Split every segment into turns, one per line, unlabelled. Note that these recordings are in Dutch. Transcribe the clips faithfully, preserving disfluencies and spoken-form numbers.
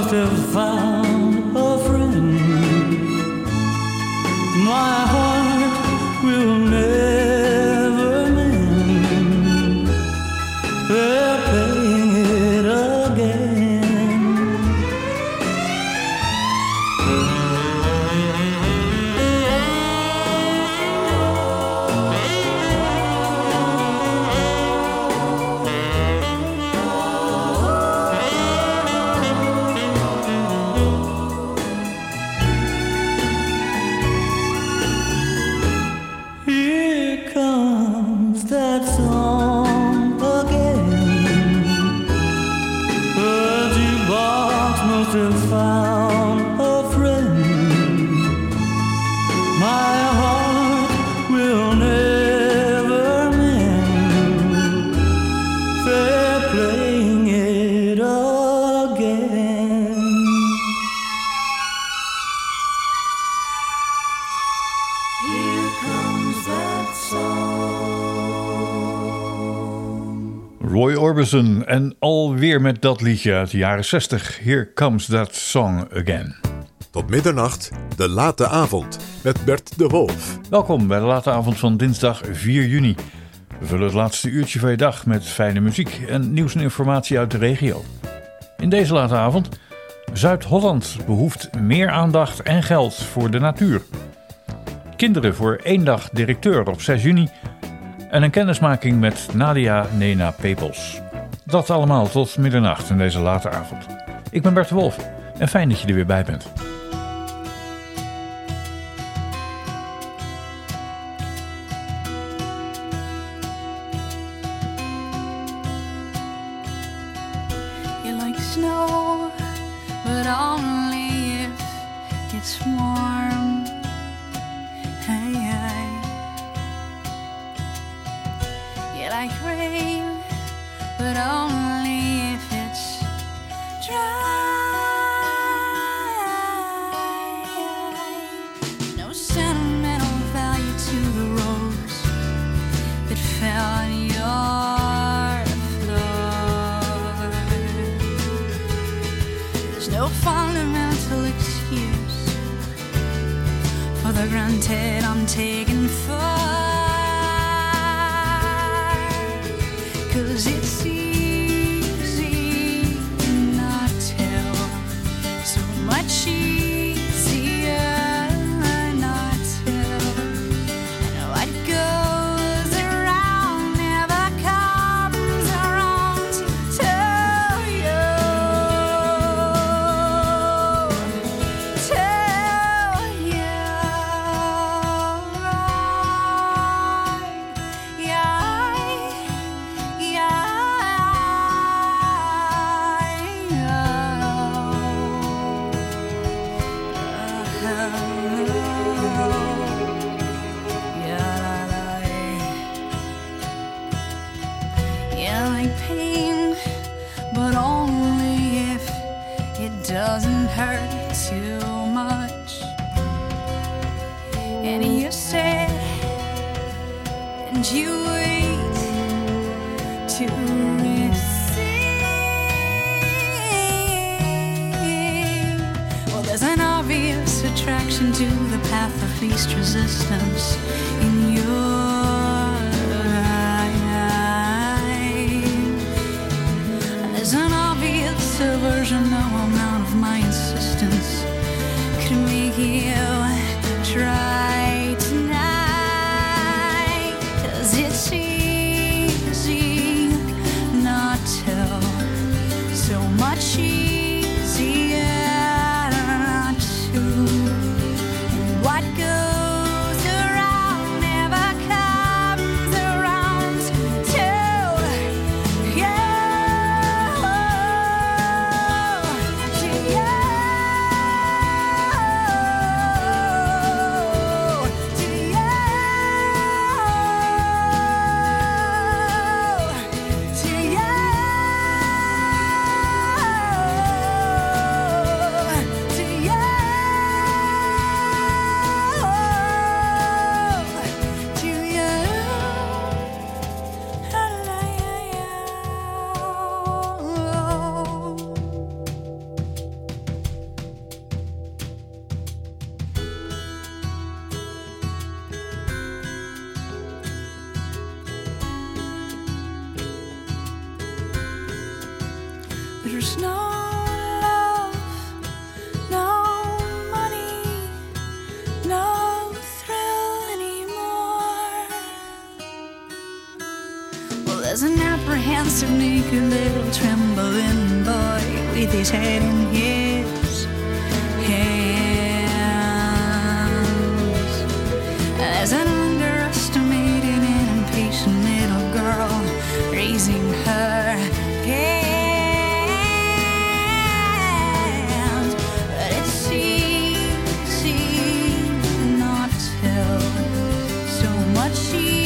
must have found a friend. My heart will never mend. They're playing it again. Found a friend. My heart will never mend. They're playing it again. Here comes that song.
Roy Orbison en alweer met dat liedje uit de jaren zestig. Here Comes That Song Again.
Tot middernacht, de late avond, met Bert de Wolf.
Welkom bij de late avond van dinsdag vier juni. We vullen het laatste uurtje van je dag met fijne muziek en nieuws en informatie uit de regio. In deze late avond, Zuid-Holland behoeft meer aandacht en geld voor de natuur. Kinderen voor één dag directeur op zes juni... en een kennismaking met Nadia Nena Pepels. Dat allemaal tot middernacht in deze late avond. Ik ben Bert de Wolf en fijn dat je er weer bij bent.
You like snow, but only if it's warm. Hey, hey. You like rain, but only if it's dry. No sentimental value to the rose that fell on your floor. There's no fundamental excuse for the granted I'm taking for. 'Cause it's easy not to, so much easier not to. And what goes around never comes around to you, to you. Yeah. Doesn't hurt too much. And you sit and you wait to receive. Well, there's an obvious attraction to the path of least resistance in your eyes. And there's an obvious aversion, no amount of my insistence could make you try tonight. 'Cause it's easy not to, so much easier not to. And what goes around never comes around to you, to you. There's no love, no money, no thrill anymore. Well, there's an apprehensive, naked little trembling boy with his head in his hands. There's an underestimated and impatient little girl raising her hands. But it's easy not to, so much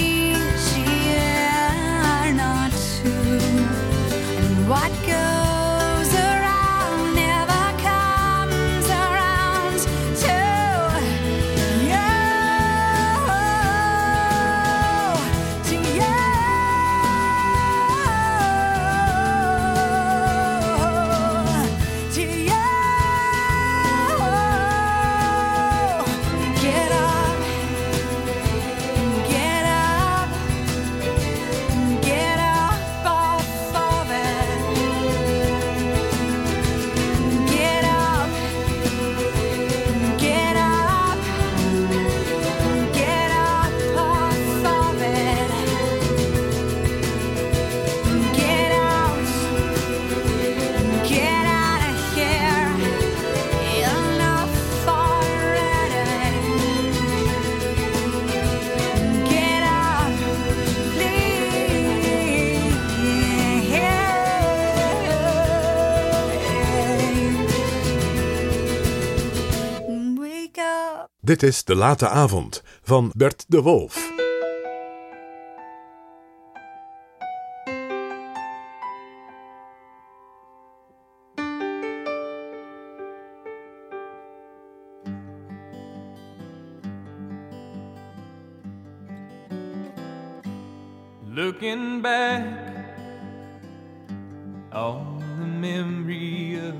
easier not to. And what goes around never comes around to you, to you, to you. Get up, get up, get up off of it. Get up, get up, get up off of it. Get out, get out of here. Enough already. Get up, please. Wake up.
Dit is De Late Avond van Bert de Wolf.
Looking back on the memory of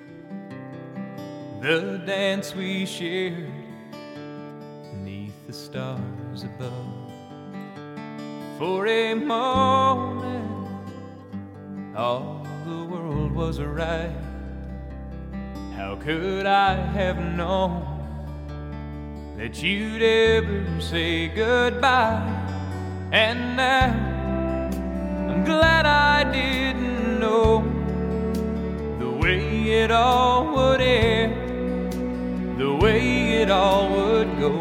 the dance we shared beneath the stars above. For a moment, all the world was right. How could I have known that you'd ever say goodbye? And now I'm glad I didn't know the way it all would end, the way it all would go.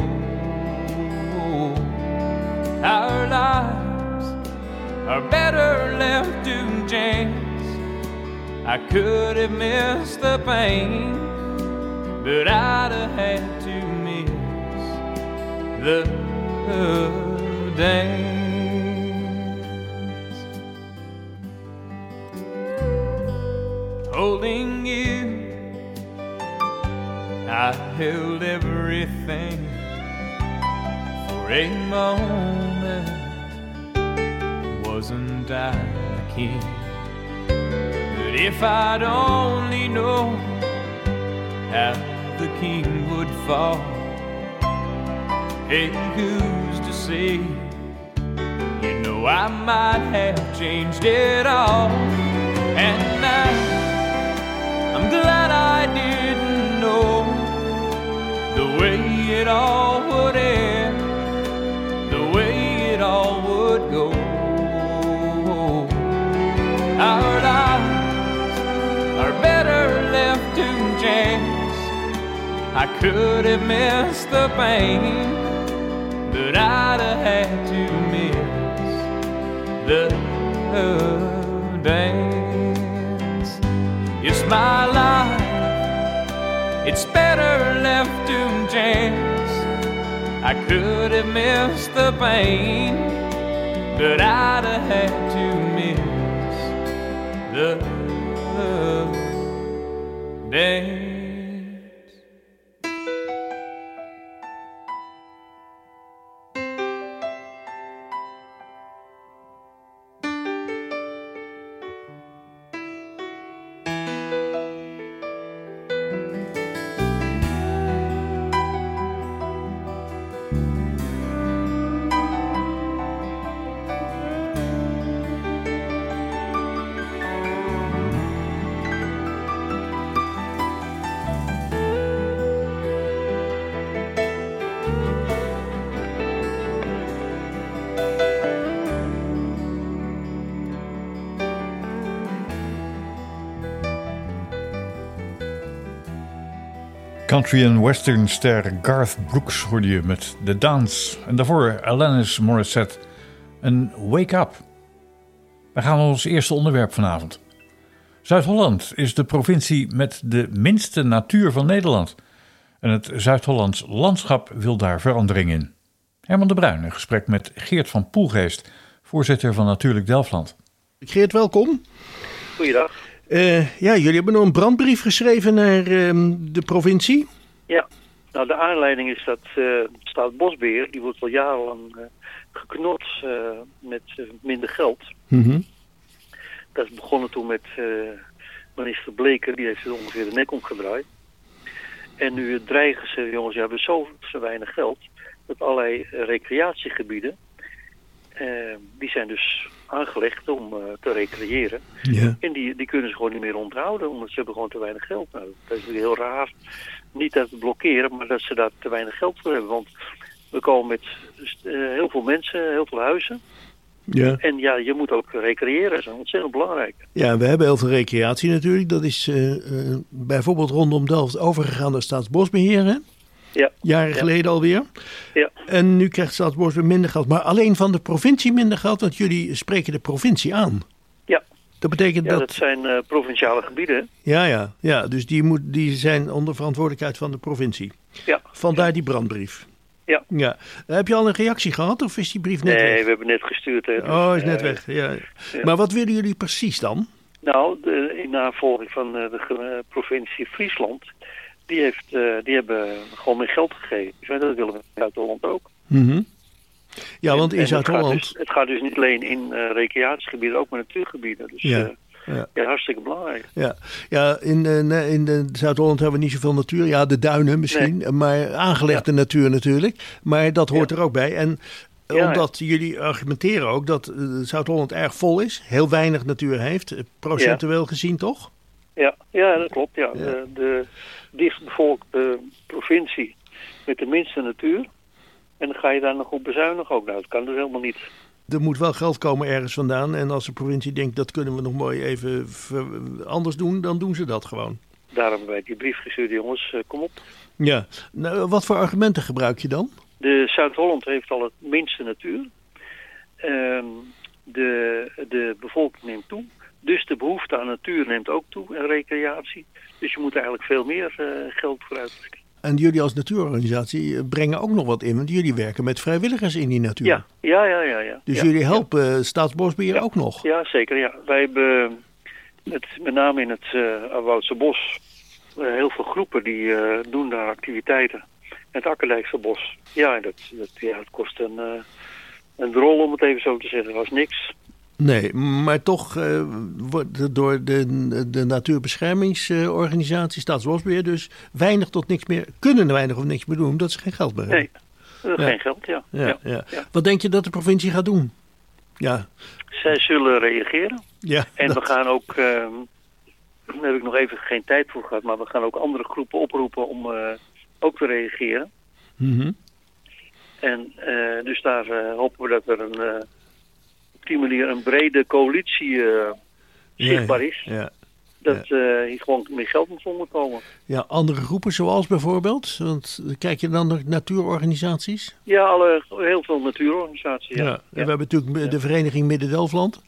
Our lives are better left to chance. I could have missed the pain, but I'd have had to miss the dance. Holding you, I held everything. For a moment, wasn't I the king? But if I'd only known how the king would fall, hey, who's to say? You know I might have changed it all. And now I'm glad I didn't know the way it all would end, the way it all would go. Our lives are better left to chance. I could have missed the pain, but I'd have had to miss the dance. It's my life, it's better left to chance. I could have missed the pain, but I'd have had to miss the dance.
Country en western ster Garth Brooks hoorde je met The Dance. En daarvoor Alanis Morissette en Wake Up. We gaan naar ons eerste onderwerp vanavond. Zuid-Holland is de provincie met de minste natuur van Nederland. En het Zuid-Hollands landschap wil daar verandering in. Herman de Bruin in gesprek met Geert van Poelgeest, voorzitter van Natuurlijk Delfland.
Geert, welkom.
Goeiedag.
Uh, ja, jullie hebben nog een brandbrief geschreven naar uh, de provincie.
Ja, nou de aanleiding is dat uh, Staatsbosbeheer, die wordt al jarenlang uh, geknot uh, met uh, minder geld.
Mm-hmm.
Dat is begonnen toen met uh, minister Bleker, die heeft er ongeveer de nek omgedraaid. En nu dreigen ze, jongens, we hebben zo, zo weinig geld, dat allerlei uh, recreatiegebieden, uh, die zijn dus aangelegd om uh, te recreëren.
Ja.
En die, die kunnen ze gewoon niet meer onderhouden, omdat ze hebben gewoon te weinig geld. Nou, dat is heel raar. Niet dat we blokkeren, maar dat ze daar te weinig geld voor hebben. Want we komen met uh, heel veel mensen, heel veel huizen.
Ja.
En ja, je moet ook recreëren. Dat is ontzettend belangrijk.
Ja, we hebben heel veel recreatie natuurlijk. Dat is uh, uh, bijvoorbeeld rondom Delft overgegaan naar Staatsbosbeheer, hè?
Ja.
Jaren
ja.
geleden alweer.
Ja.
En nu krijgt Staatsbosbeheer minder geld. Maar alleen van de provincie minder geld, want jullie spreken de provincie aan.
Ja.
Dat betekent
ja,
dat...
dat zijn uh, provinciale gebieden.
Ja, ja, ja. Dus die, moet, die zijn onder verantwoordelijkheid van de provincie.
Ja.
Vandaar die brandbrief.
Ja.
Ja. Heb je al een reactie gehad of is die brief net
nee,
weg?
we hebben net gestuurd. Hè, dus,
oh, is net
uh,
weg. Ja.
ja.
Maar wat willen jullie precies dan?
Nou, de, in navolging van uh, de uh, provincie Friesland, die, heeft, uh, die hebben gewoon meer geld gegeven. Dus dat willen we in Zuid-Holland ook.
Mm-hmm. Ja, want in
en
Zuid-Holland...
Het, het gaat dus niet alleen in uh, recreatiegebieden, ook maar natuurgebieden. Dus
Ja.
Uh,
Ja.
ja, hartstikke belangrijk.
Ja, ja in, uh, in de Zuid-Holland hebben we niet zoveel natuur. Ja, de duinen misschien,
Nee.
maar aangelegde ja. natuur natuurlijk. Maar dat hoort
ja.
er ook bij. En
ja,
omdat ja. jullie argumenteren ook dat uh, Zuid-Holland erg vol is, heel weinig natuur heeft, procentueel ja. gezien toch?
Ja, ja, dat klopt. Ja.
Ja.
De, de dichtbevolkte provincie met de minste natuur. En dan ga je daar nog op bezuinigen ook. Nou, dat kan dus helemaal niet.
Er moet wel geld komen ergens vandaan. En als de provincie denkt, dat kunnen we nog mooi even ver, anders doen, dan doen ze dat gewoon.
Daarom hebben wij die brief gestuurd, jongens. Uh, kom op.
Ja, nou, wat voor argumenten gebruik je dan?
De Zuid-Holland heeft al het minste natuur. Uh, de, de bevolking neemt toe. Dus de behoefte aan natuur neemt ook toe en recreatie. Dus je moet eigenlijk veel meer uh, geld voor uittrekken.
En jullie als natuurorganisatie brengen ook nog wat in, want jullie werken met vrijwilligers in die natuur.
Ja, ja, ja. ja, ja.
Dus
ja,
jullie helpen
ja.
Staatsbosbeheer
ja.
ook nog?
Ja, zeker. Ja. Wij hebben het, met name in het uh, Woudse Bos uh, heel veel groepen die uh, doen daar activiteiten. Het Akkerdijkse Bos. Ja, dat, dat, ja, het kost een, uh, een drol om het even zo te zeggen. Dat was niks.
Nee, maar toch uh, wordt door de, de natuurbeschermingsorganisatie, Staatsbosbeheer dus weinig tot niks meer, kunnen er weinig of niks meer doen, omdat ze geen geld meer hebben.
Nee, ja. geen geld, ja.
Ja,
ja.
ja.
ja.
Wat denk je dat de provincie gaat doen? Ja.
Zij zullen reageren.
Ja,
en
dat...
we gaan ook, uh, daar heb ik nog even geen tijd voor gehad, maar we gaan ook andere groepen oproepen om uh, ook te reageren.
Mm-hmm.
En uh, dus daar uh, hopen we dat er een... Uh, op die manier een brede coalitie uh, zichtbaar is.
Ja, ja,
dat
ja.
uh, hier gewoon meer geld moet onder komen.
Ja, andere groepen zoals bijvoorbeeld? Want kijk je dan naar natuurorganisaties?
Ja, alle, heel veel natuurorganisaties. Ja.
Ja. En ja. we hebben natuurlijk de vereniging Midden-Delfland.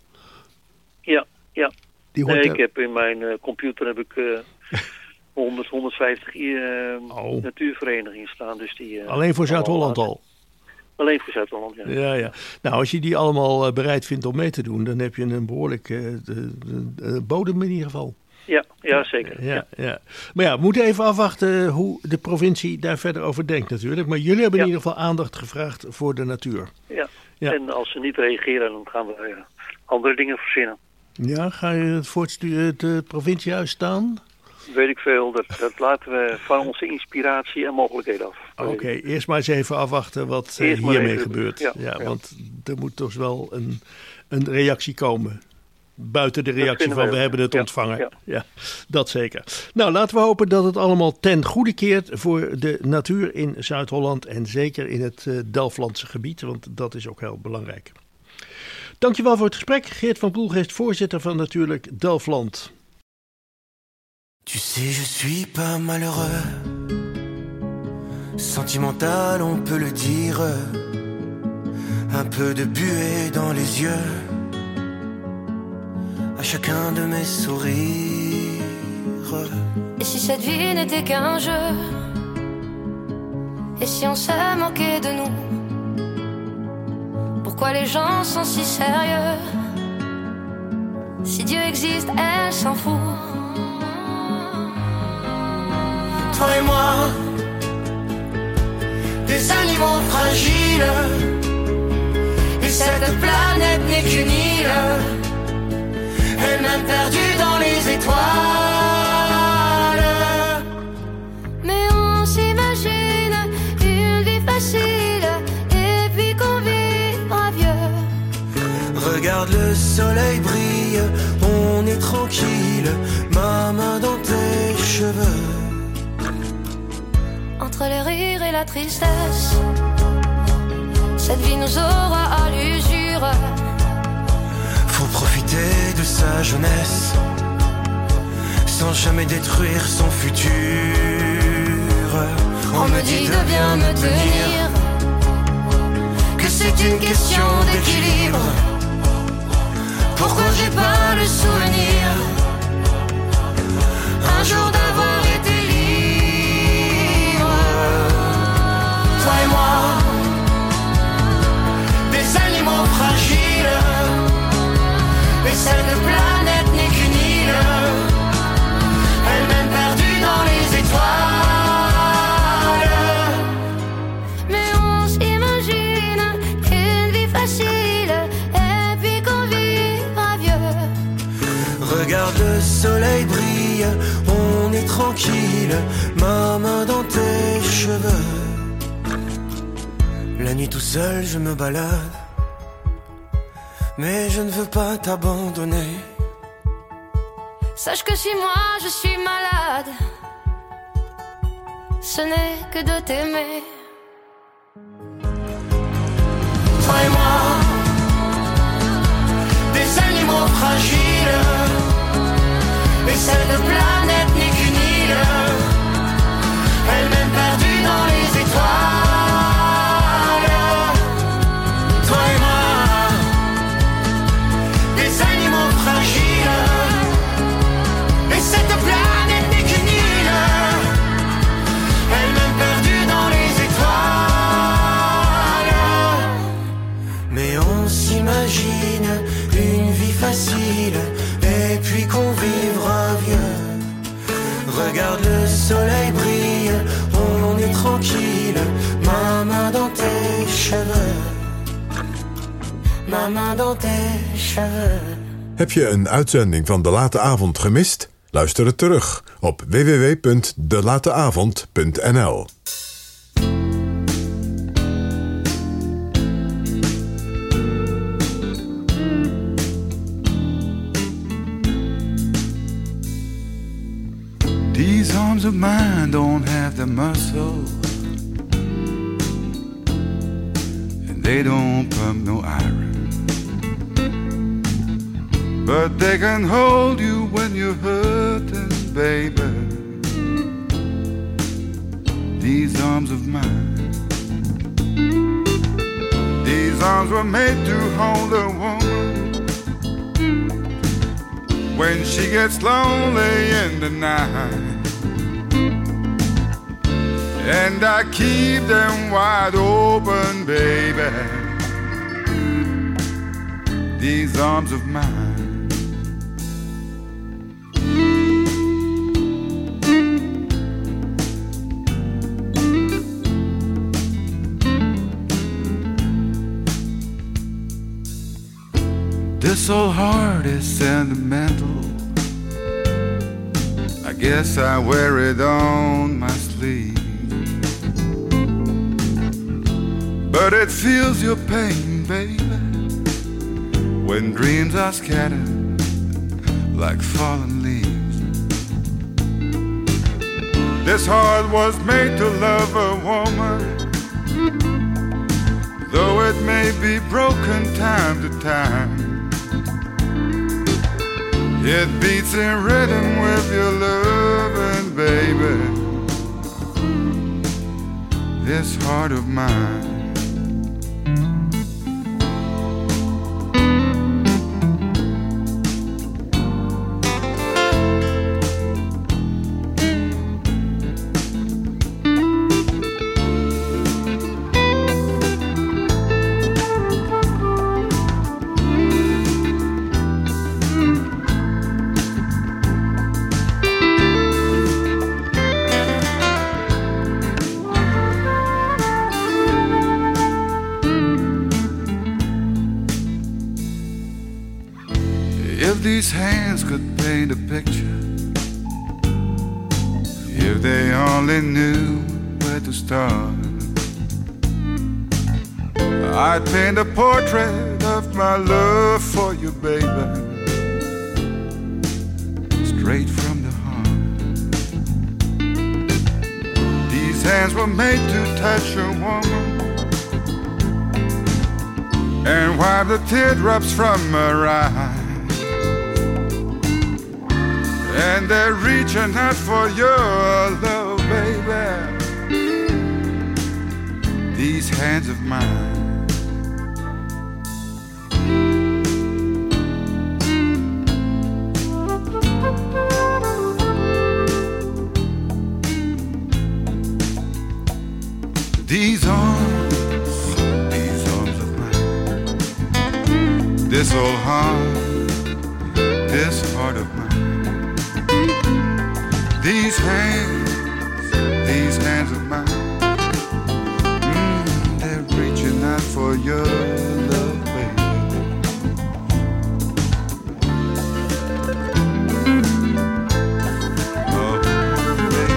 Ja, ja.
Die hoort
nee,
er...
ik heb in mijn uh, computer heb ik uh, honderd, honderdvijftig uh, oh. natuurverenigingen staan. Dus die, uh,
alleen voor Zuid-Holland al?
Alleen voor Zuid-Holland, ja.
ja. Ja, Nou, als je die allemaal bereid vindt om mee te doen, dan heb je een behoorlijk uh, de, de, de bodem in ieder geval.
Ja, ja zeker.
Ja, ja. Ja. Maar ja, we moeten even afwachten hoe de provincie daar verder over denkt natuurlijk. Maar jullie hebben ja. in ieder geval aandacht gevraagd voor de natuur.
Ja,
ja.
En als ze niet reageren, dan gaan we uh, andere dingen verzinnen.
Ja, ga je het voor het, het, het provinciehuis staan?
Weet ik veel. Dat, dat laten we van onze inspiratie en mogelijkheden af.
Oké, okay, eerst maar eens even afwachten wat uh, hiermee gebeurt. Ja, ja, ja, want er moet toch wel een, een reactie komen. Buiten de reactie van we, we hebben het ja, ontvangen. Ja. ja, dat zeker. Nou, laten we hopen dat het allemaal ten goede keert voor de natuur in Zuid-Holland. En zeker in het uh, Delflandse gebied, want dat is ook heel belangrijk. Dankjewel voor het gesprek. Geert van Poelgeest, voorzitter van Natuurlijk Delfland.
Tu sais, je suis pas malheureux.
Sentimental, on peut le dire. Un peu de buée dans les yeux. À chacun de mes sourires.
Et si cette vie n'était qu'un jeu? Et si on se moquait de nous? Pourquoi les gens sont si sérieux? Si Dieu existe, elle s'en fout.
Toi et moi, des animaux fragiles. Et cette planète n'est qu'une île, elle-même perdue dans les étoiles.
Mais on s'imagine une vie facile, et puis qu'on vivra vieux.
Regarde le soleil brille, on est tranquille. Ma main dans tes cheveux.
Entre les rires et la tristesse, cette vie nous aura à l'usure.
Faut profiter de sa jeunesse, sans jamais détruire son futur.
On me dit de bien me tenir,
que c'est une question d'équilibre. Pourquoi j'ai pas le souvenir un jour d'avoir été libre? Toi et moi, des animaux fragiles. Et cette planète n'est qu'une île, elle-même perdue dans les étoiles.
Mais on s'imagine une vie facile, et puis qu'on vivra vieux.
Regarde le soleil brille, on est tranquille. Ma main dans tes cheveux. La nuit tout seul je me balade, mais je ne veux pas t'abandonner.
Sache que si moi je suis malade, ce n'est que de t'aimer.
Toi et moi, des animaux fragiles. Et cette planète n'est qu'une île, elle-même perdue dans les étoiles. Toi et moi, des animaux fragiles. Et cette planète n'est qu'une île, elle-même perdue dans les étoiles. Mais on s'imagine une vie facile, et puis qu'on vivra vieux. Regarde le soleil brille, on est tranquille. Ma main dans tes cheveux. Ma main dans tes cheveux.
Heb je een uitzending van De Late Avond gemist? Luister het terug op w w w punt de late avond punt n l.
These arms of mine don't have the muscle, and they don't pump no iron, but they can hold you when you're hurting, baby. These arms of mine, these arms were made to hold a woman when she gets lonely in the night, and I keep them wide open, baby. These arms of mine. This old heart is sentimental. I guess I wear it on my sleeve, but it feels your pain, baby, when dreams are scattered like fallen leaves. This heart was made to love a woman, though it may be broken time to time. It beats in rhythm with your loving, baby. this heart of mine. These hands could paint a picture, if they only knew where to start. I'd paint a portrait of my love for you, baby, straight from the heart. These hands were made to touch a woman and wipe the teardrops from her eyes. And they're reaching out for your love, baby. These hands of mine. These arms, these arms of mine. This old heart, this heart of mine. These hands, these hands of mine, mm, they're reaching out for your love, baby. Oh, baby.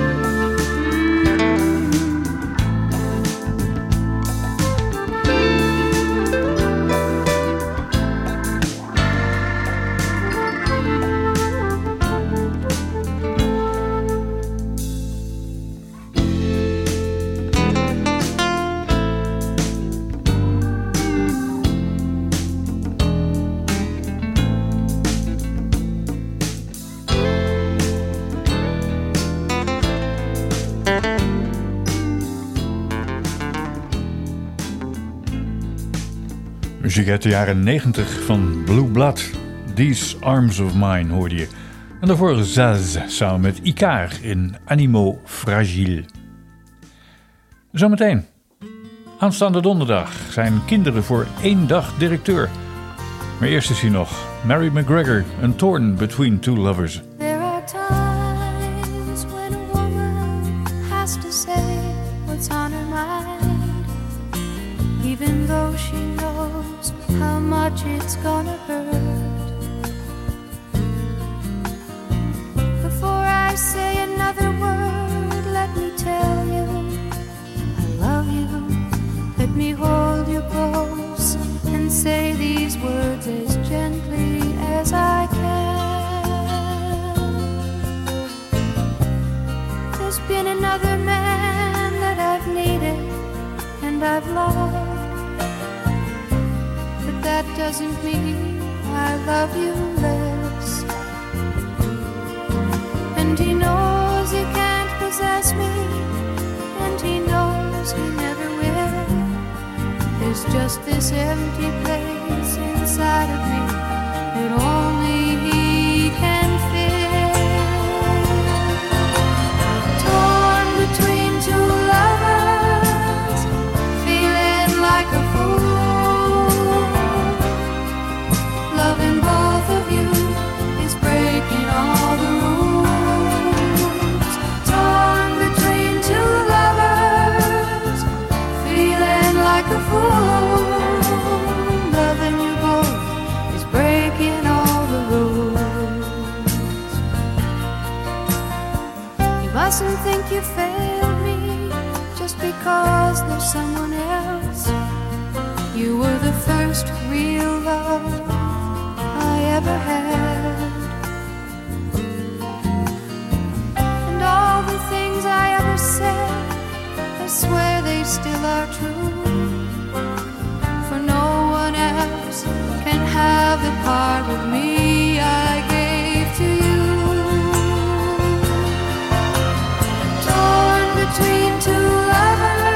Muziek uit de jaren negentig van Blue Blood. These Arms of Mine hoorde je. En daarvoor Zaz samen met Ikaar in Animo Fragile. Zometeen. Aanstaande donderdag zijn kinderen voor één dag directeur. Maar eerst is hier nog Mary McGregor en Torn Between Two Lovers.
There are times when a woman has to say what's on her mind, even though she knows how much it's gonna hurt. Before I say another word, let me tell you I love you. Let me hold you close and say these words as gently as I can. There's been another man that I've needed and I've loved, but that doesn't mean I love you less. And he knows he can't possess me, and he knows he never will. There's just this empty place inside of me that only he can fill. Torn between two lovers, feeling like a fool. Loving both of you is breaking all the rules. Torn between two lovers, feeling like a fool. Loving you both is breaking all the rules. You mustn't think you failed me just because there's someone else. You were the first real love I ever had. And all the things I ever said, I swear they still are true. For no one else can have the part of me I gave to you. Torn between two lovers,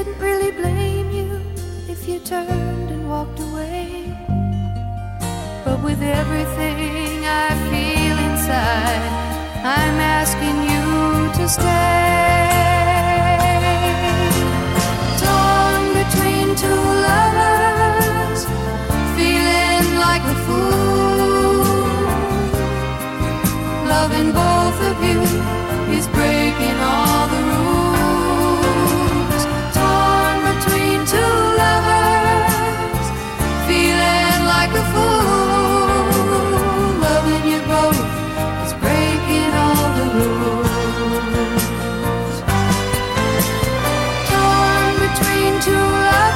couldn't really blame you if you turned and walked away. But with everything I feel inside, I'm asking you to stay. Torn between two lovers, feeling like a fool. Loving both of you is breaking all the rules. Torn between two lovers, feeling like a fool. Loving you both is breaking all the rules. Torn between two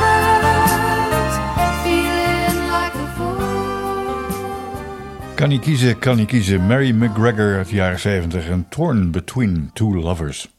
lovers, feeling like a fool.
Kan hij kiezen, kan hij kiezen. Mary McGregor uit de jaren zeventig en Torn Between Two Lovers.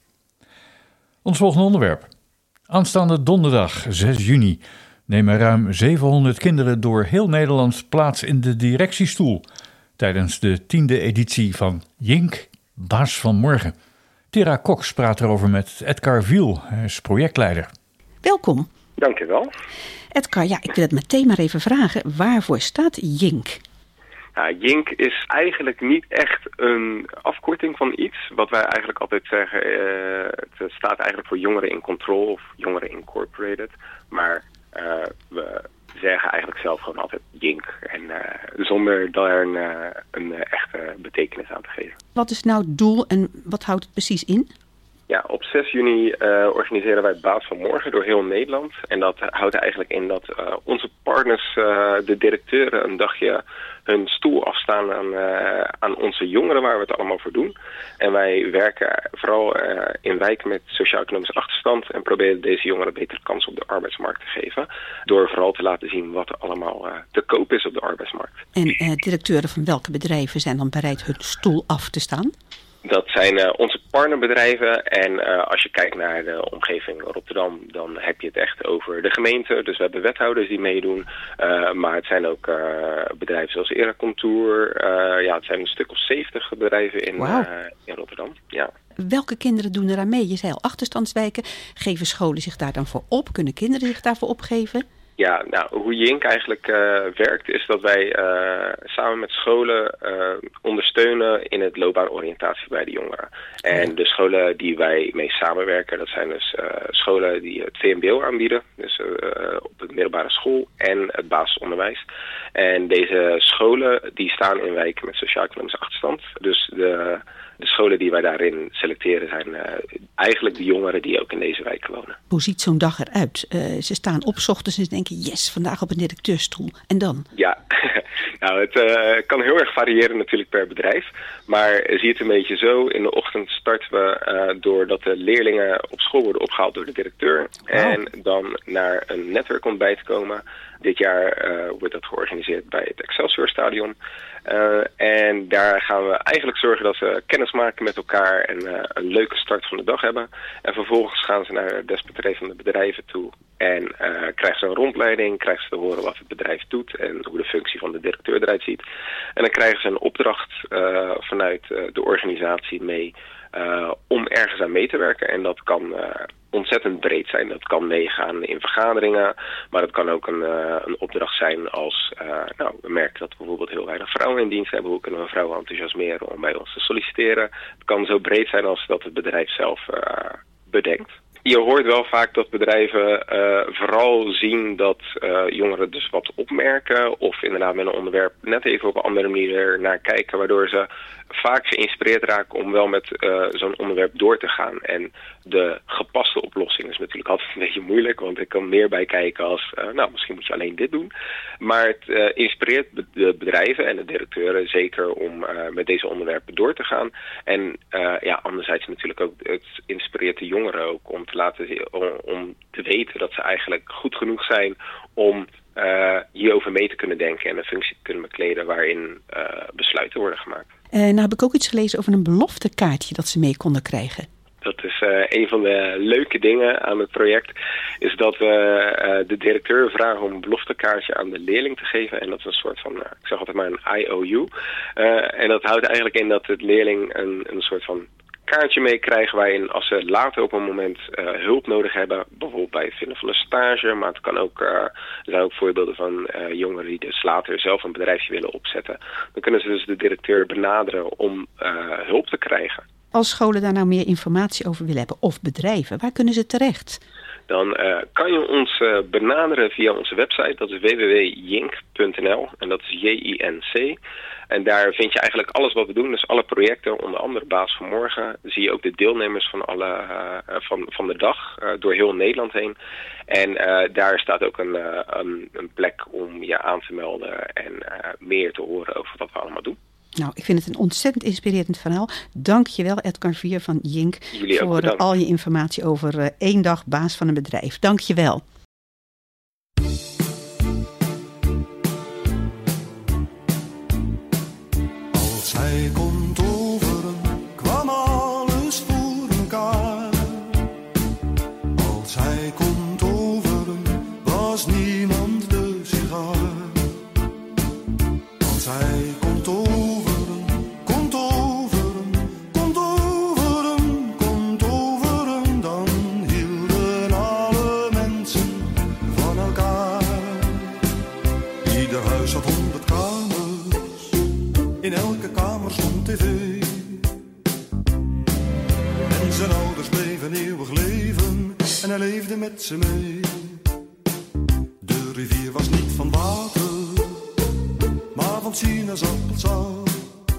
Ons volgende onderwerp. Aanstaande donderdag, zes juni, nemen ruim zevenhonderd kinderen door heel Nederland plaats in de directiestoel tijdens de tiende editie van Jink, Baas van Morgen. Tera Cox praat erover met Edgar Viel, hij is projectleider.
Welkom.
Dankjewel.
Edgar, ja, ik wil het meteen maar even vragen. Waarvoor staat Jink?
Nou, Jink is eigenlijk niet echt een afkorting van iets. Wat wij eigenlijk altijd zeggen, uh, het staat eigenlijk voor Jongeren in Control of Jongeren Incorporated. Maar uh, we zeggen eigenlijk zelf gewoon altijd Jink. En uh, zonder daar een, uh, een uh, echte betekenis aan te geven.
Wat is nou het doel en wat houdt het precies in?
Ja, op zes juni uh, organiseren wij Baas van Morgen door heel Nederland. En dat houdt eigenlijk in dat uh, onze partners, uh, de directeuren, een dagje hun stoel afstaan aan, uh, aan onze jongeren waar we het allemaal voor doen. En wij werken vooral uh, in wijken met sociaal-economische achterstand en proberen deze jongeren betere kansen op de arbeidsmarkt te geven. Door vooral te laten zien wat er allemaal uh, te koop is op de arbeidsmarkt.
En uh, directeuren van welke bedrijven zijn dan bereid hun stoel af te staan?
Dat zijn uh, onze partnerbedrijven en uh, als je kijkt naar de omgeving Rotterdam, dan heb je het echt over de gemeente. Dus we hebben wethouders die meedoen, uh, maar het zijn ook uh, bedrijven zoals Eracontour. Uh, ja, het zijn een stuk of zeventig bedrijven in, wow. uh, in Rotterdam. Ja.
Welke kinderen doen eraan mee? Je zei al achterstandswijken. Geven scholen zich daar dan voor op? Kunnen kinderen zich daarvoor opgeven?
Ja, nou, hoe Jink eigenlijk uh, werkt is dat wij uh, samen met scholen uh, ondersteunen in het loopbaanoriëntatie bij de jongeren. En de scholen die wij mee samenwerken, dat zijn dus uh, scholen die het V M B O aanbieden, dus uh, op de middelbare school en het basisonderwijs. En deze scholen die staan in wijken met sociaal-economische achterstand. Dus de, de scholen die wij daarin selecteren zijn uh, eigenlijk de jongeren die ook in deze wijken wonen.
Hoe ziet zo'n dag eruit? Uh, ze staan op 's ochtends en ze denken, yes, vandaag op een directeurstoel. En dan?
Ja, nou, het uh, kan heel erg variëren natuurlijk per bedrijf. Maar zie het een beetje zo. In de ochtend starten we uh, doordat de leerlingen op school worden opgehaald door de directeur. Wow. En dan naar een netwerkontbijt komen. Dit jaar uh, wordt dat georganiseerd bij het Excelsior Stadion. Uh, en daar gaan we eigenlijk zorgen dat ze kennis maken met elkaar en uh, een leuke start van de dag hebben. En vervolgens gaan ze naar desbetreffende bedrijven toe en uh, krijgen ze een rondleiding, krijgen ze te horen wat het bedrijf doet en hoe de functie van de directeur eruit ziet. En dan krijgen ze een opdracht uh, vanuit uh, de organisatie mee uh, om ergens aan mee te werken. En dat kan uh, ontzettend breed zijn. Dat kan meegaan in vergaderingen, maar dat kan ook een, uh, een opdracht zijn als, uh, nou, we merken dat we bijvoorbeeld heel weinig vrouwen in dienst hebben. Hoe kunnen we vrouwen enthousiasmeren om bij ons te solliciteren? Het kan zo breed zijn als dat het bedrijf zelf uh, bedenkt. Je hoort wel vaak dat bedrijven uh, vooral zien dat uh, jongeren dus wat opmerken of inderdaad met een onderwerp net even op een andere manier naar kijken, waardoor ze vaak geïnspireerd raken om wel met uh, zo'n onderwerp door te gaan. En de gepaste oplossing is natuurlijk altijd een beetje moeilijk, want er kan meer bij kijken als, uh, nou, misschien moet je alleen dit doen. Maar het uh, inspireert de bedrijven en de directeuren zeker om uh, met deze onderwerpen door te gaan. En uh, ja, anderzijds natuurlijk ook, het inspireert de jongeren ook om te laten zien, om, om te weten dat ze eigenlijk goed genoeg zijn om uh, hierover mee te kunnen denken en een functie te kunnen bekleden waarin uh, besluiten worden gemaakt.
Uh, nou heb ik ook iets gelezen over een beloftekaartje dat ze mee konden krijgen.
Dat is uh, een van de leuke dingen aan het project, is dat we uh, de directeur vragen om een beloftekaartje aan de leerling te geven. En dat is een soort van, uh, ik zeg altijd maar een I O U. Uh, en dat houdt eigenlijk in dat de leerling een, een soort van kaartje meekrijgen waarin als ze later op een moment uh, hulp nodig hebben, bijvoorbeeld bij het vinden van een stage, maar het kan ook, uh, er zijn ook voorbeelden van uh, jongeren die dus later zelf een bedrijfje willen opzetten. Dan kunnen ze dus de directeur benaderen om uh, hulp te krijgen.
Als scholen daar nou meer informatie over willen hebben, of bedrijven, waar kunnen ze terecht?
Dan uh, kan je ons uh, benaderen via onze website. Dat is w w w punt jink punt n l en dat is J I N C. En daar vind je eigenlijk alles wat we doen. Dus alle projecten, onder andere Baas van Morgen. Zie je ook de deelnemers van, alle, uh, van, van de dag uh, door heel Nederland heen. En uh, daar staat ook een, uh, een, een plek om je aan te melden en uh, meer te horen over wat we allemaal doen.
Nou, ik vind het een ontzettend inspirerend verhaal. Dank je wel, Edgar Vier van Jink,
Jullie
voor
uh,
al je informatie over uh, één dag baas van een bedrijf. Dank je wel.
Als hij komt overen, kwam alles voor elkaar. Als hij komt overen, was niemand de sigaar. Als hij komt overen, komt overen, komt overen, komt overen, dan hielden alle mensen van elkaar. Ieder huis had honderd kamers, in elke kamer stond tv. En zijn ouders bleven eeuwig leven en hij leefde met ze mee. De rivier was niet van water, maar van sinaasappelsap.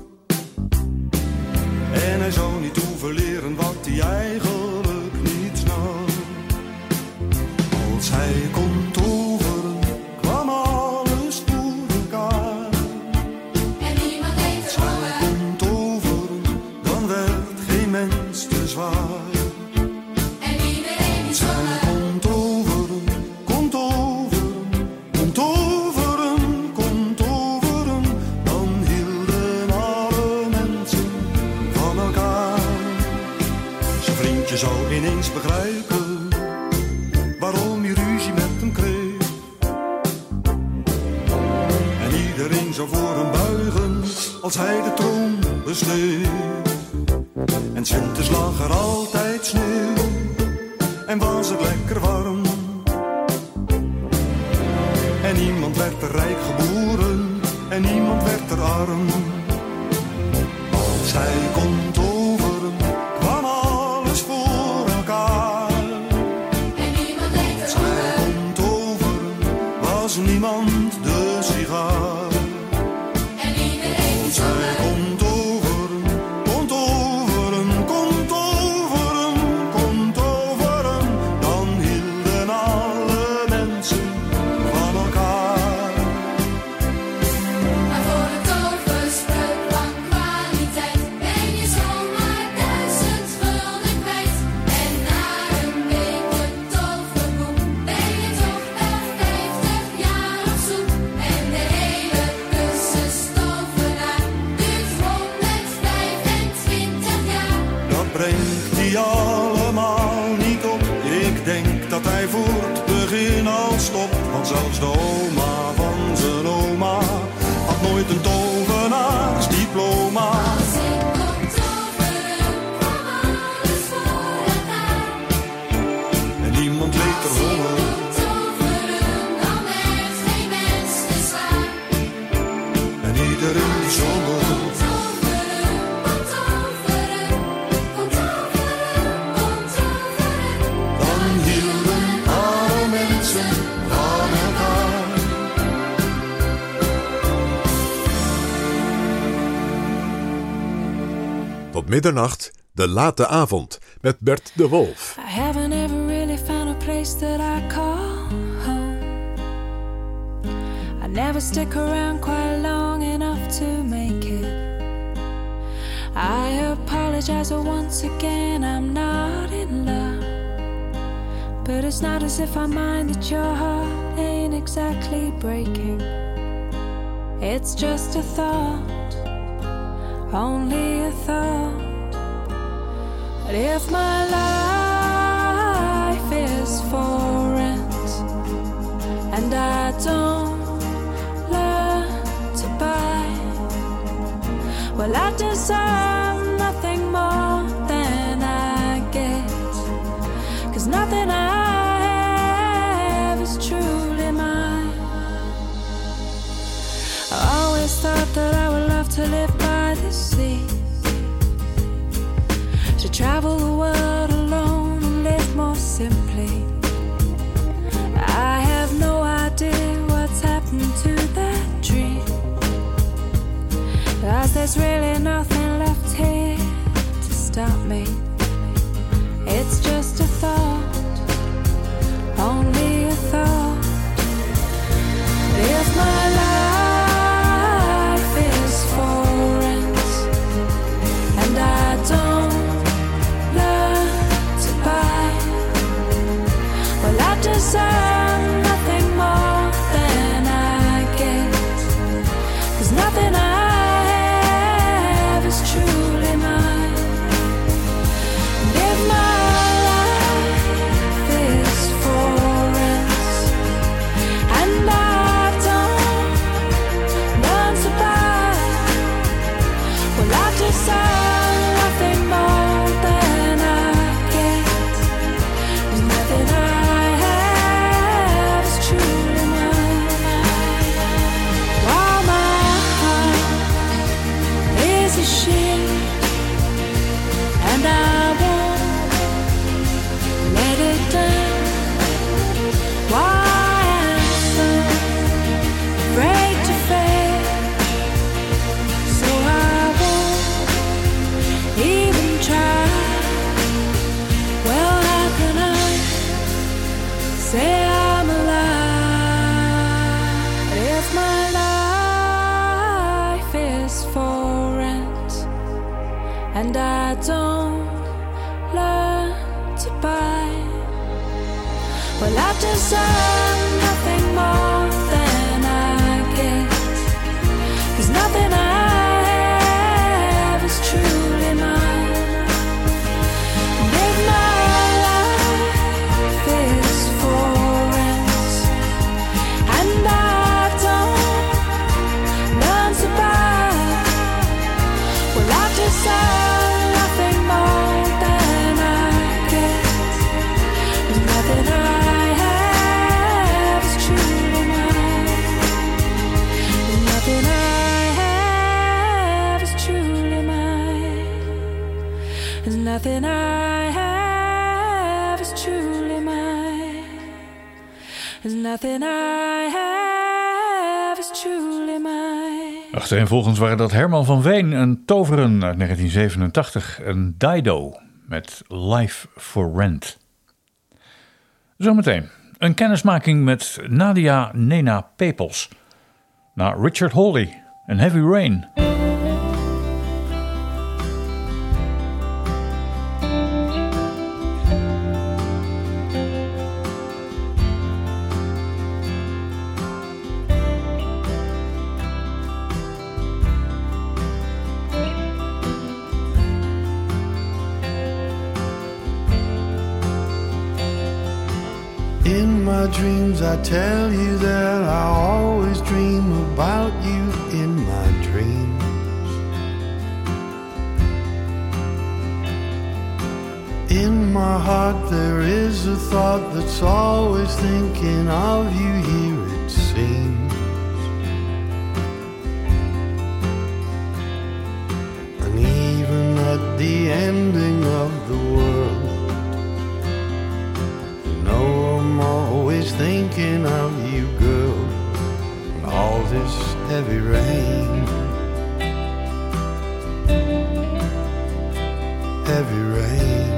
En hij zou niet hoeven leren wat hij eigenlijk niet snap. Als hij komt overen, kwam alles voor elkaar.
En niemand deed
Als hij komt overen, dan werd geen mens te zwaar.
En iedereen die
Als hij
zongen.
komt overen, komt overen, komt overen, komt overen, dan hielden alle mensen van elkaar. Zijn vriendje zou ineens begrijpen waarom hij ruzie met hem kreeg. En iedereen zou voor hem buigen als hij de troon besteeg. En 's winters lag er altijd sneeuw en was het lekker warm. En niemand werd er rijk geboren en niemand werd er arm. Als hij komt overen, kwam alles voor elkaar.
En niemand deed
Als
er
hij
over.
komt overen, was niemand de sigaar.
En iedereen die
Als hij
zongen.
komt overen, komt overen, komt overen, komt overen, dan hielden alle mensen van elkaar.
Maar voor de toverspreuk van kwaliteit ben je zomaar duizendvuldig kwijt. En na een week het toverboek ben je toch wel vijftig jaar op zoek. En de hele cursus tovenaar duurt honderdvijfentwintig jaar.
Dat brengt hij allemaal niet op. Ik denk dat hij voor het begin al stopt. Want zelfs de oma van zijn oma had nooit een tovenaarsdiploma.
Als ik kom toveren, kwam alles voor elkaar.
En niemand leed er
Als ik
honger.
kom toveren, dan werd geen mens te zwaar.
En iedereen die zong er.
Kom toveren, kom toveren, kom toveren, kom toveren.
Dan hielden alle mensen van elkaar.
Tot middernacht, de late avond, met Bert de Wolf.
I haven't ever really found a place that I call home. I never stick around quite long enough to make it. I apologize once again, I'm not in love. But it's not as if I mind that your heart ain't exactly breaking. It's just a thought, only a thought. But if my life is for rent and I don't learn to buy, well, I deserve nothing more than nothing I have is truly mine. I always thought that I would love to live by the sea, to travel the world alone and live more simply. I have no idea what's happened to that dream, 'cause there's really nothing left here to stop me. It's just a thought, only a thought. If my life is for rent and I don't learn to buy, well, I deserve nothing more than I get, 'cause nothing I have is truly mine. And if my life is for rent and I don't learn to buy, well, I deserve nothing more than I get, 'cause nothing I have is truly mine. While my heart is a ship and I won't let it down, why am I afraid to fail? So I won't even try. Well, how can I say I'm alive if my life is for rent and I don't learn to buy? Well, I deserve nothing more than I get, 'cause nothing I have is truly mine. And if my life is for rent and I don't learn to buy, well, I deserve nothing more than I get, 'cause nothing I have is truly mine. And nothing I have is truly mine. And nothing I have is truly mine. And nothing I have is truly mine.
Achtereenvolgens waren dat Herman van Veen en Toveren uit negentien zevenentachtig en Dido met Life for Rent. Zometeen een kennismaking met Nadia Nena Pepels. Na Richard Hawley en Heavy Rain.
In my dreams I tell you that I always dream about you in my dreams. In my heart there is a thought that's always thinking of you here it seems. And even at the ending of the world, I'm always thinking of you, girl, and all this heavy rain, heavy rain.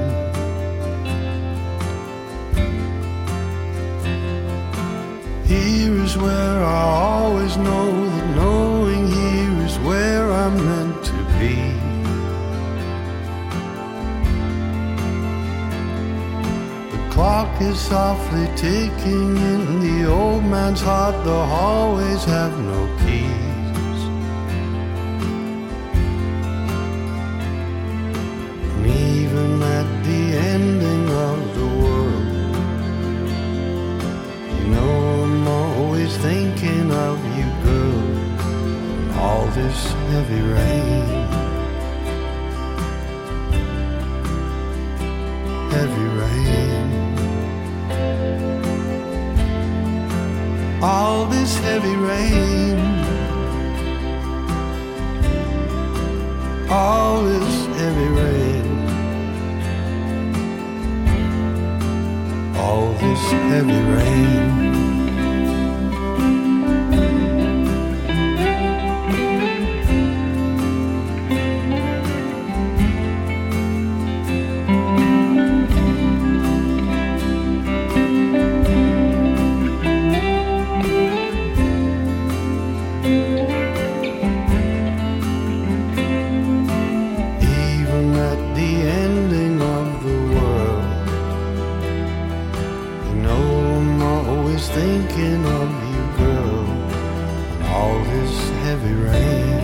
Here is where I always know that knowing here is where I'm meant to be. Clock is softly ticking in the old man's heart. The hallways have no keys, and even at the ending of the world, you know I'm always thinking of you, girl, and all this heavy rain, heavy rain. all this heavy rain, all this heavy rain, all this heavy rain. Thinking of you, girl, and all this heavy rain,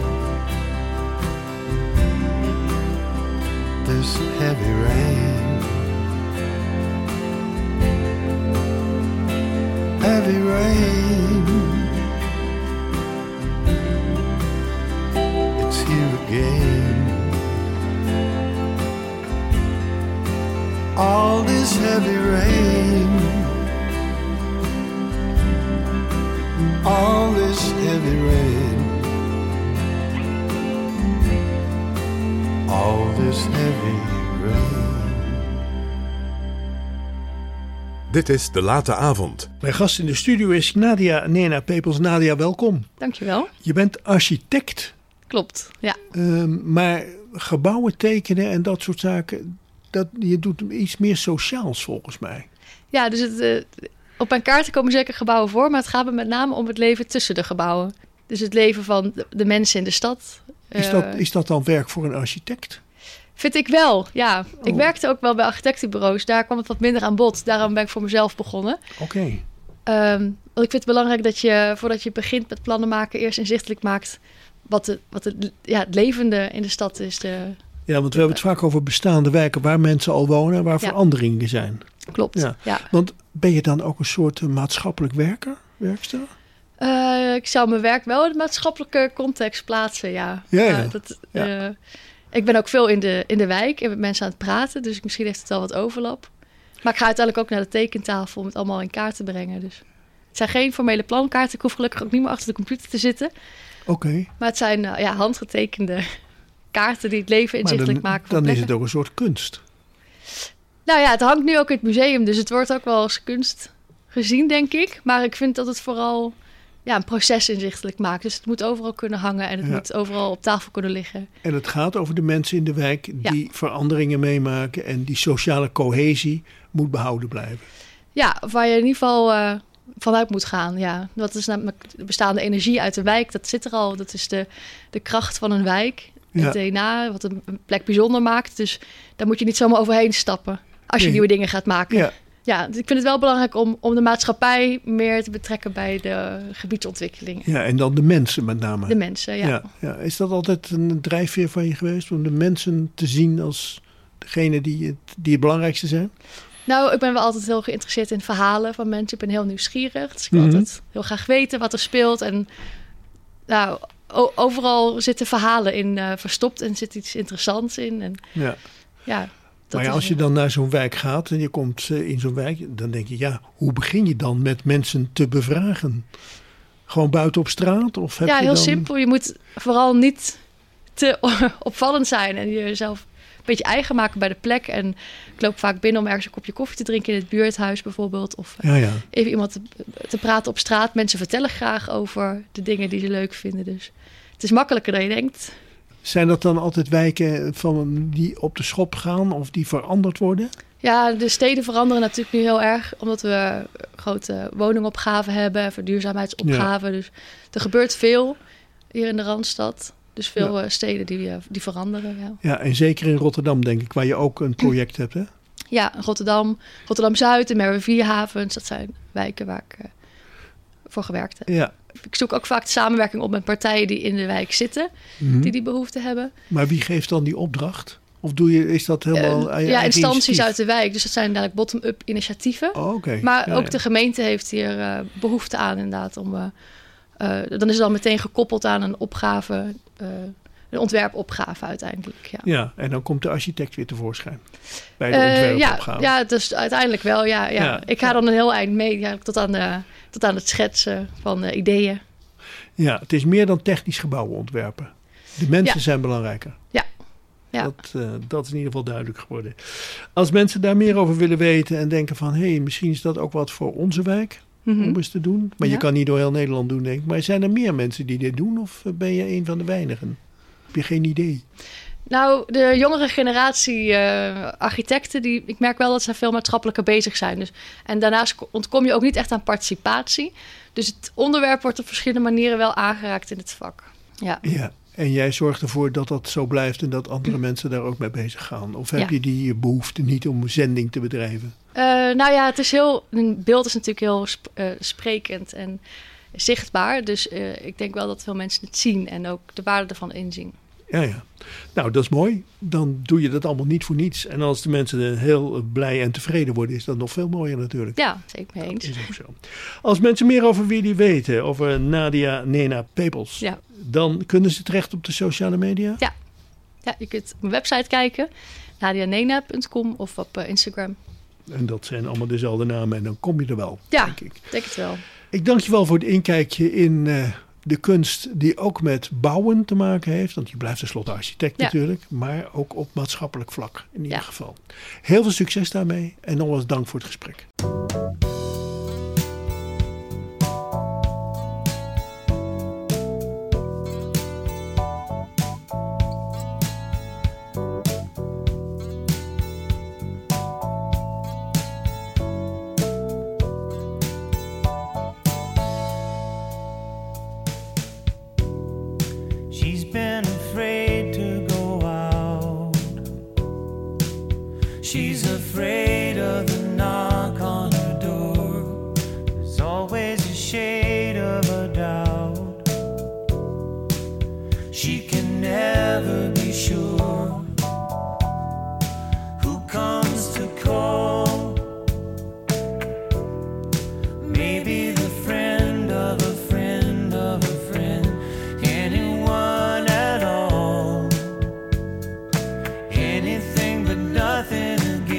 this heavy rain, heavy rain, it's here again, all this heavy rain, all this heavy rain, all this heavy rain.
Dit is De Late Avond.
Mijn gast in de studio is Nadia Nena Pepels. Nadia, welkom.
Dankjewel.
Je bent architect.
Klopt, ja.
Um, maar gebouwen tekenen en dat soort zaken, dat, je doet iets meer sociaals volgens mij.
Ja, dus het... Uh, Op mijn kaarten komen zeker gebouwen voor, maar het gaat me met name om het leven tussen de gebouwen. Dus het leven van de, de mensen in de stad.
Is dat, uh, is dat dan werk voor een architect?
Vind ik wel, ja. Oh. Ik werkte ook wel bij architectenbureaus. Daar kwam het wat minder aan bod. Daarom ben ik voor mezelf begonnen.
Oké. Okay.
Um, want ik vind het belangrijk dat je, voordat je begint met plannen maken, eerst inzichtelijk maakt wat, de, wat het, ja, het levende in de stad is. De,
ja, want we hebben het vaak over bestaande wijken waar mensen al wonen, waar ja. veranderingen zijn.
Klopt, ja. ja.
Want ben je dan ook een soort maatschappelijk werker, werkster?
Uh, ik zou mijn werk wel in de maatschappelijke context plaatsen, ja.
Ja, ja.
Uh, dat, ja. Uh, ik ben ook veel in de, in de wijk en met mensen aan het praten, dus misschien heeft het wel wat overlap. Maar ik ga uiteindelijk ook naar de tekentafel om het allemaal in kaart te brengen. Dus het zijn geen formele plankaarten. Ik hoef gelukkig ook niet meer achter de computer te zitten.
Oké. Okay.
Maar het zijn uh, ja, handgetekende kaarten die het leven inzichtelijk
dan,
maken.
Dan plekken. Is het ook een soort kunst.
Nou ja, het hangt nu ook in het museum, dus het wordt ook wel als kunst gezien, denk ik. Maar ik vind dat het vooral ja, een proces inzichtelijk maakt. Dus het moet overal kunnen hangen en het ja. moet overal op tafel kunnen liggen.
En het gaat over de mensen in de wijk die ja. veranderingen meemaken en die sociale cohesie moet behouden blijven.
Ja, waar je in ieder geval uh, vanuit moet gaan. Ja. Dat is namelijk de bestaande energie uit de wijk, dat zit er al. Dat is de, de kracht van een wijk. Het ja. D N A, wat een plek bijzonder maakt. Dus daar moet je niet zomaar overheen stappen als je nee. nieuwe dingen gaat maken. Ja. Ja, dus ik vind het wel belangrijk om, om de maatschappij meer te betrekken bij de gebiedsontwikkeling.
Ja, en dan de mensen met name.
De mensen, ja.
ja, ja. Is dat altijd een drijfveer van je geweest om de mensen te zien als degene die het, die het belangrijkste zijn?
Nou, ik ben wel altijd heel geïnteresseerd in verhalen van mensen. Ik ben heel nieuwsgierig. Dus ik wil mm-hmm. altijd heel graag weten wat er speelt. En nou, o- overal zitten verhalen in uh, verstopt en zit iets interessants in. En,
ja.
ja
Maar ja, als je dan naar zo'n wijk gaat en je komt in zo'n wijk, dan denk je, ja, hoe begin je dan met mensen te bevragen? Gewoon buiten op straat? Of heb
ja,
je
heel
dan...
simpel. Je moet vooral niet te opvallend zijn en jezelf een beetje eigen maken bij de plek. En ik loop vaak binnen om ergens een kopje koffie te drinken in het buurthuis bijvoorbeeld. Of
ja, ja.
even iemand te, te praten op straat. Mensen vertellen graag over de dingen die ze leuk vinden. Dus het is makkelijker dan je denkt.
Zijn dat dan altijd wijken van die op de schop gaan of die veranderd worden?
Ja, de steden veranderen natuurlijk nu heel erg. Omdat we grote woningopgaven hebben, verduurzaamheidsopgaven. Ja. Dus er gebeurt veel hier in de Randstad. Dus veel ja. steden die, die veranderen. Ja.
ja, en zeker in Rotterdam denk ik, waar je ook een project hebt, hè?
Ja, Rotterdam, Rotterdam-Zuid en Merwe-Vierhavens. Dat zijn wijken waar ik uh, voor gewerkt heb.
Ja.
Ik zoek ook vaak de samenwerking op met partijen die in de wijk zitten, mm-hmm. die die behoefte hebben.
Maar wie geeft dan die opdracht? Of doe je, is dat helemaal uh,
Ja, instanties uit de wijk. Dus dat zijn dadelijk bottom-up initiatieven.
Oh, okay.
Maar
ja,
ook
ja.
de gemeente heeft hier uh, behoefte aan inderdaad. Om, uh, uh, dan is het dan meteen gekoppeld aan een opgave, uh, een ontwerpopgave uiteindelijk. Ja.
ja, en dan komt de architect weer tevoorschijn bij de uh, ontwerpopgave.
Ja, ja, dus uiteindelijk wel. Ja, ja. ja. Ik ga dan een heel eind mee ja, tot aan de tot aan het schetsen van uh, ideeën.
Ja, het is meer dan technisch gebouwen ontwerpen. De mensen ja. zijn belangrijker.
Ja. ja.
Dat, uh, dat is in ieder geval duidelijk geworden. Als mensen daar meer over willen weten en denken van... hé, hey, misschien is dat ook wat voor onze wijk mm-hmm. om eens te doen. Maar ja. je kan niet door heel Nederland doen, denk ik. Maar zijn er meer mensen die dit doen of ben je een van de weinigen? Heb je geen idee?
Nou, de jongere generatie uh, architecten, die, ik merk wel dat ze veel maatschappelijker bezig zijn. Dus, en daarnaast ontkom je ook niet echt aan participatie. Dus het onderwerp wordt op verschillende manieren wel aangeraakt in het vak. Ja.
ja. En jij zorgt ervoor dat dat zo blijft en dat andere mensen daar ook mee bezig gaan? Of heb ja. je die behoefte niet om zending te bedrijven?
Uh, nou ja, het is heel, een beeld is natuurlijk heel sp- uh, sprekend en zichtbaar. Dus uh, ik denk wel dat veel mensen het zien en ook de waarde ervan inzien.
Ja, ja. Nou, dat is mooi. Dan doe je dat allemaal niet voor niets. En als de mensen heel blij en tevreden worden, is dat nog veel mooier natuurlijk.
Ja, zeker mee eens.
Dat is ook zo. Als mensen meer over jullie weten, over Nadia Nena Pepels,
ja.
dan kunnen ze terecht op de sociale media?
Ja, ja je kunt op mijn website kijken, nadia nena punt com of op uh, Instagram.
En dat zijn allemaal dezelfde namen en dan kom je er wel,
ja,
denk ik.
denk het wel.
Ik dank je wel voor het inkijkje in... Uh, de kunst die ook met bouwen te maken heeft. Want je blijft tenslotte architect ja. natuurlijk. Maar ook op maatschappelijk vlak in ieder ja. geval. Heel veel succes daarmee. En nogmaals dank voor het gesprek.
She's afraid of the knock on her door. There's always a shade of a doubt. She can never be sure who comes to call. Maybe the friend of a friend of a friend. Anyone at all. Anything but nothing.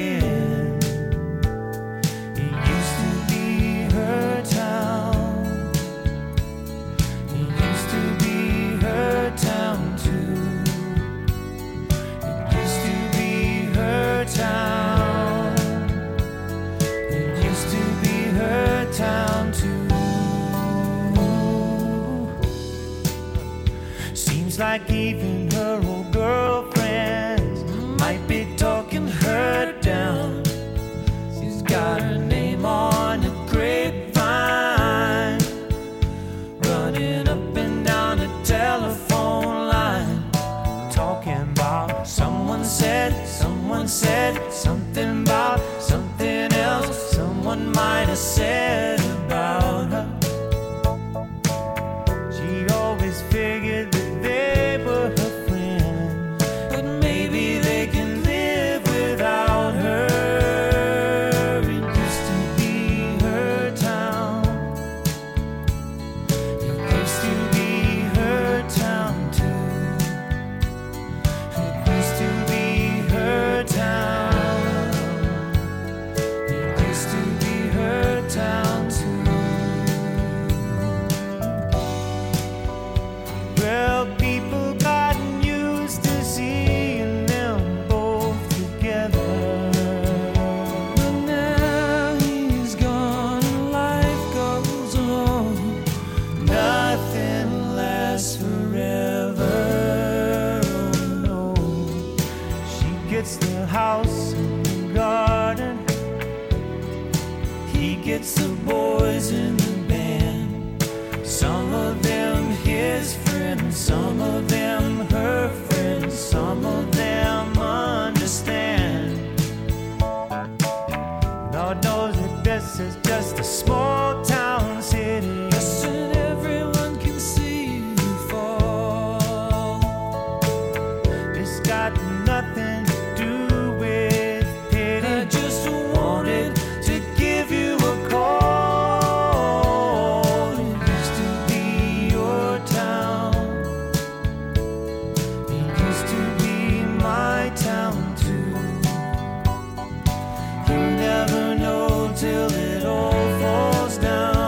Like even her old girlfriends might be talking her down. She's got her name on the grapevine, running up and down the telephone line, talking about someone said, someone said something about something else someone might have said about her. She always figured that they were her friends, but maybe they can live without her. It used to be her town. It used to be her town too. It used to be her town. It used to be her town too. Well, people gotten used to seeing them both together, but now he's gone and life goes on. Nothing lasts forever, oh no. She gets the house and the garden, he gets the boys in the band. Some of them his friends, some of them her friends, some of them understand. Lord knows that this is just a small town city. Yes, and everyone can see you fall. It's got nothing to do with pity. I just wanted to give you a call. It used to be your town. It used to be my town too. You never know till it all falls down.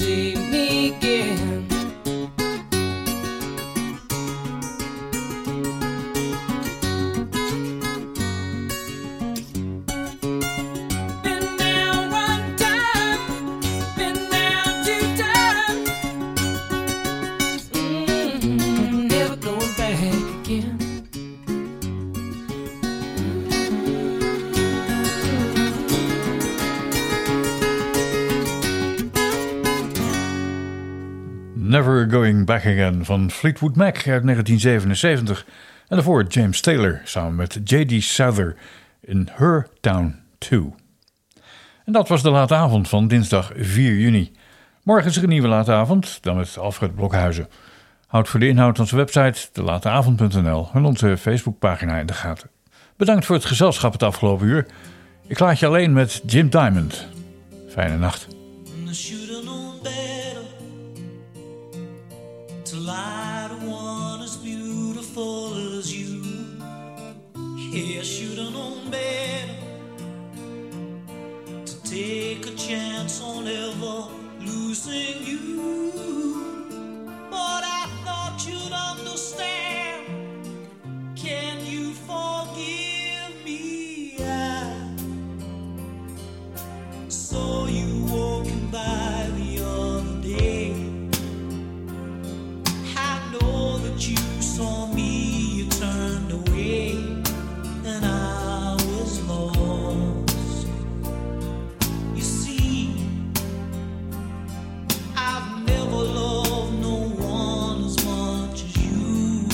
see me again.
Never Going Back Again van Fleetwood Mac uit negentien zevenenzeventig. En daarvoor James Taylor samen met J D Souther in Her Town twee. En dat was de late avond van dinsdag vier juni. Morgen is er een nieuwe late avond, dan met Alfred Blokhuizen. Houd voor de inhoud onze website de lateavond punt n l en onze Facebookpagina in de gaten. Bedankt voor het gezelschap het afgelopen uur. Ik laat je alleen met Jim Diamond. Fijne nacht.
To lie to one as beautiful as you. Yeah, I should have known better. To take a chance on ever losing you. But I thought you'd understand. Can you forgive me? I saw you walking by the other day. You saw me, you turned away, and I was lost. You see, I've never loved no one as much as you.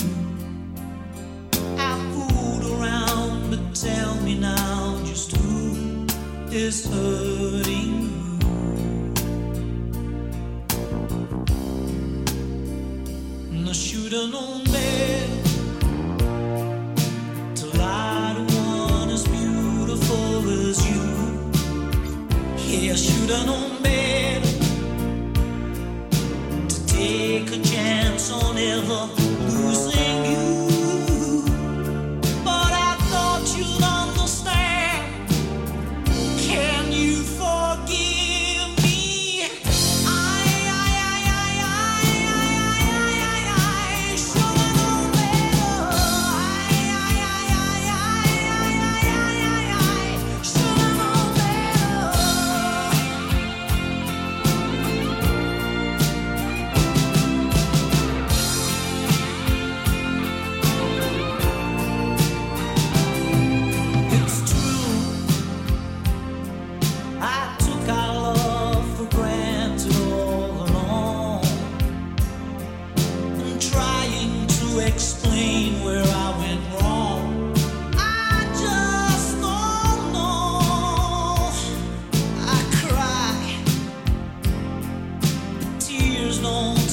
I fooled around, but tell me now just who is hurting you. I should've known better to lie to one as beautiful as you. Yeah, I should've known better to take a chance on ever losing you. But I thought you'd understand. Can you forgive me? I, I, I, I, I, I. Explain where I went wrong. I just don't know. I cry, tears don't